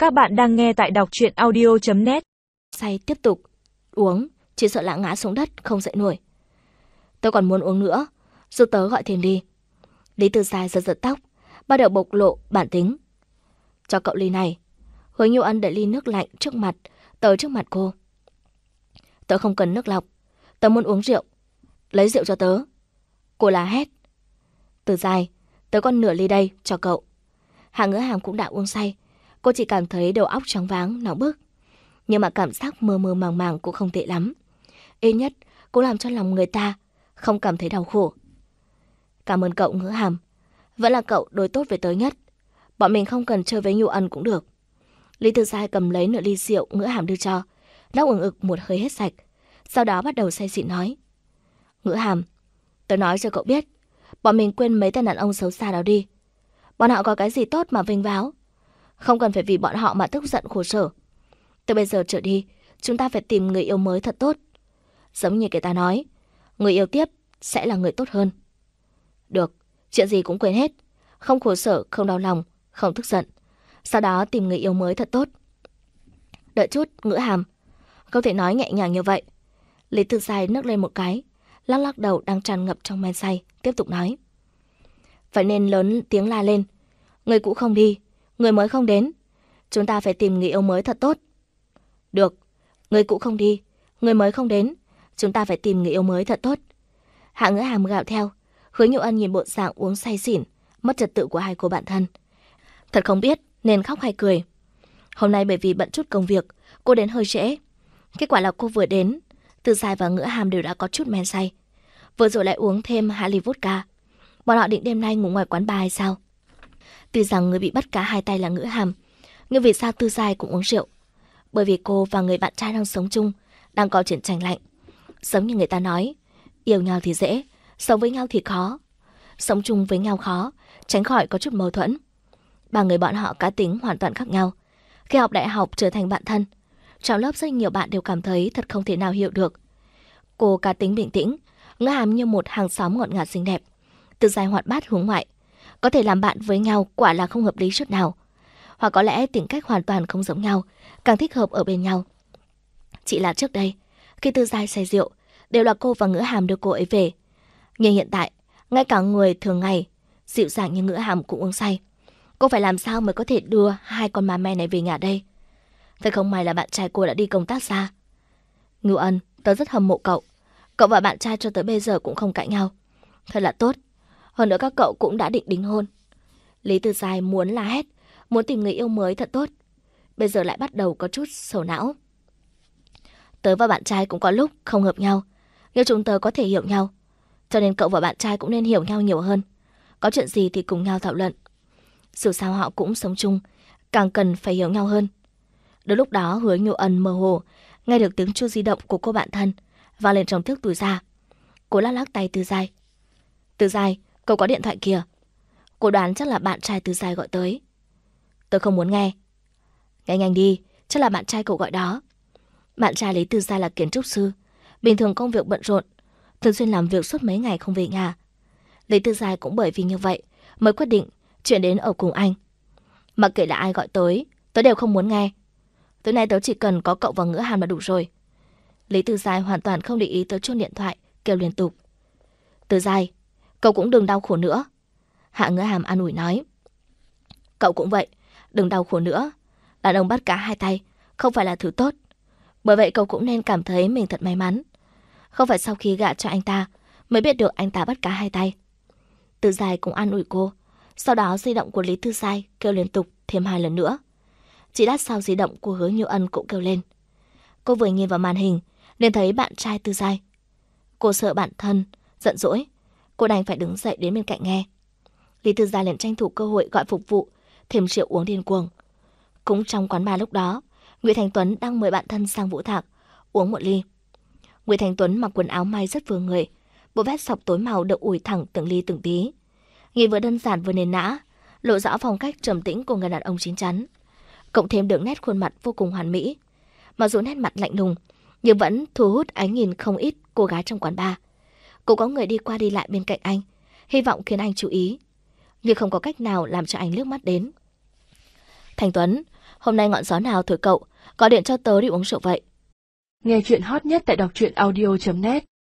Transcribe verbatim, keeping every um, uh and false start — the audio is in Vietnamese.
Các bạn đang nghe tại đọc truyện audio chấm net. Say tiếp tục uống, chỉ sợ lạ ngã xuống đất không dậy nổi. Tôi còn muốn uống nữa, giúp tớ gọi thêm đi. Lý Tư Sai giật giật tóc, bắt đầu bộc lộ bản tính. Cho cậu ly này. Hứa Nhu Ân để ly nước lạnh trước mặt, tới trước mặt cô. Tớ không cần nước lọc, tớ muốn uống rượu. Lấy rượu cho tớ. Cô la hét. Tư Sai, tớ còn nửa ly đây, cho cậu. Hạ Ngữ Hàm cũng đã uống say. Cô chỉ cảm thấy đầu óc choáng váng, nóng bức. Nhưng mà cảm giác mơ mơ màng màng cũng không tệ lắm. Ít nhất, cô làm cho lòng người ta không cảm thấy đau khổ. Cảm ơn cậu Ngữ Hàm. Vẫn là cậu đối tốt với tớ nhất. Bọn mình không cần chơi với Nhu Ân cũng được. Lý Tư Sai cầm lấy nửa ly rượu Ngữ Hàm đưa cho, đau ừng ực một hơi hết sạch. Sau đó bắt đầu say xỉn nói. Ngữ Hàm, tớ nói cho cậu biết, bọn mình quên mấy tên đàn ông xấu xa đó đi. Bọn họ có cái gì tốt mà vinh váo. Không cần phải vì bọn họ mà tức giận khổ sở. Từ bây giờ trở đi, chúng ta phải tìm người yêu mới thật tốt. Giống như người ta nói, người yêu tiếp sẽ là người tốt hơn. Được, chuyện gì cũng quên hết. Không khổ sở, không đau lòng, không tức giận. Sau đó tìm người yêu mới thật tốt. Đợi chút, Ngữ Hàm, không thể nói nhẹ nhàng như vậy. Lý Tư Sai nấc lên một cái, lắc lắc đầu đang tràn ngập trong men say, tiếp tục nói. Phải nên lớn tiếng la lên. Người cũ không đi, người mới không đến. Chúng ta phải tìm người yêu mới thật tốt. Được, người cũ không đi, người mới không đến. Chúng ta phải tìm người yêu mới thật tốt. Hạ Ngữ Hàm gạo theo. Hứa Nhu Ân nhìn bộ dạng uống say xỉn, mất trật tự của hai cô bạn thân. Thật không biết nên khóc hay cười. Hôm nay bởi vì bận chút công việc, cô đến hơi trễ. Kết quả là cô vừa đến, Tư Sai và Ngữ Hàm đều đã có chút men say. Vừa rồi lại uống thêm hai ly vodka. Bọn họ định đêm nay ngủ ngoài quán bar hay sao? Tuy rằng người bị bắt cá hai tay là Ngữ Hàm, nhưng vì sao Tư Sai cũng uống rượu? Bởi vì cô và người bạn trai đang sống chung, đang có chuyện tranh lạnh. Giống như người ta nói, yêu nhau thì dễ, sống với nhau thì khó. Sống chung với nhau khó, tránh khỏi có chút mâu thuẫn. Ba người bọn họ cá tính hoàn toàn khác nhau. Khi học đại học trở thành bạn thân, trong lớp rất nhiều bạn đều cảm thấy thật không thể nào hiểu được. Cô cá tính bình tĩnh, Ngữ Hàm như một hàng xóm ngọt ngào xinh đẹp. Tư Sai hoạt bát hướng ngoại. Có thể làm bạn với nhau quả là không hợp lý chút nào. Hoặc có lẽ tính cách hoàn toàn không giống nhau, càng thích hợp ở bên nhau. Chỉ là trước đây, khi Tư Sai say rượu, đều là cô và Ngữ Hàm đưa cô ấy về. Nhưng hiện tại, ngay cả người thường ngày dịu dàng như Ngữ Hàm cũng uống say. Cô phải làm sao mới có thể đưa hai con ma me này về nhà đây? Thật không may là bạn trai cô đã đi công tác xa. Nhu Ân, tớ rất hâm mộ cậu. Cậu và bạn trai cho tới bây giờ cũng không cãi nhau. Thật là tốt. Hơn nữa các cậu cũng đã định đính hôn. Lý Tư Sai muốn la hét, muốn tìm người yêu mới thật tốt. Bây giờ lại bắt đầu có chút sầu não. Tớ và bạn trai cũng có lúc không hợp nhau, nhưng chúng tớ có thể hiểu nhau. Cho nên cậu và bạn trai cũng nên hiểu nhau nhiều hơn. Có chuyện gì thì cùng nhau thảo luận. Dù sao họ cũng sống chung, càng cần phải hiểu nhau hơn. Đến lúc đó Hứa Nhu Ân mơ hồ nghe được tiếng chuông di động của cô bạn thân vang lên trong thức túi ra. Cô lắc lắc tay Tư Sai. Tư Sai, cậu có điện thoại kìa. Cô đoán chắc là bạn trai Tư Sai gọi tới. Tôi không muốn nghe. Nghe nhanh đi, chắc là bạn trai cậu gọi đó. Bạn trai Lý Tư Sai là kiến trúc sư, bình thường công việc bận rộn, thường xuyên làm việc suốt mấy ngày không về nhà. Lý Tư Sai cũng bởi vì như vậy mới quyết định chuyển đến ở cùng anh. Mặc kệ là ai gọi tới, tớ đều không muốn nghe. Tối nay tớ chỉ cần có cậu và Ngữ Hàm là đủ rồi. Lý Tư Sai hoàn toàn không để ý tới chuông điện thoại, kêu liên tục. Tư Sai, cậu cũng đừng đau khổ nữa. Hạ Ngữ Hàm an ủi nói. Cậu cũng vậy, đừng đau khổ nữa. Đàn ông bắt cá hai tay không phải là thứ tốt. Bởi vậy cậu cũng nên cảm thấy mình thật may mắn. Không phải sau khi gả cho anh ta mới biết được anh ta bắt cá hai tay. Tư Sai cũng an ủi cô. Sau đó di động của Lý Tư Sai kêu liên tục thêm hai lần nữa. Chỉ lát sau di động của Hứa Nhu Ân cũng kêu lên. Cô vừa nhìn vào màn hình nên thấy bạn trai Tư Sai. Cô sợ bản thân giận dỗi, cô đành phải đứng dậy đến bên cạnh nghe. Lý Tư Sai liền tranh thủ cơ hội gọi phục vụ thêm rượu uống điên cuồng. Cũng trong quán bar lúc đó, Nguyễn Thành Tuấn đang mời bạn thân sang Vũ Thạc uống một ly. Nguyễn Thành Tuấn mặc quần áo may rất vừa người, bộ vest sọc tối màu được ủi thẳng từng ly từng tí. Nhìn vừa đơn giản vừa nền nã, lộ rõ phong cách trầm tĩnh của người đàn ông chín chắn. Cộng thêm được nét khuôn mặt vô cùng hoàn mỹ. Mặc dù nét mặt lạnh lùng, nhưng vẫn thu hút ánh nhìn không ít cô gái trong quán bar. Cũng có người đi qua đi lại bên cạnh anh, hy vọng khiến anh chú ý, nhưng không có cách nào làm cho anh liếc mắt đến. Thành Tuấn, Hôm nay ngọn gió nào thổi cậu, gọi điện cho tớ đi uống rượu vậy? Nghe chuyện hot nhất tại đọc truyện audio chấm net.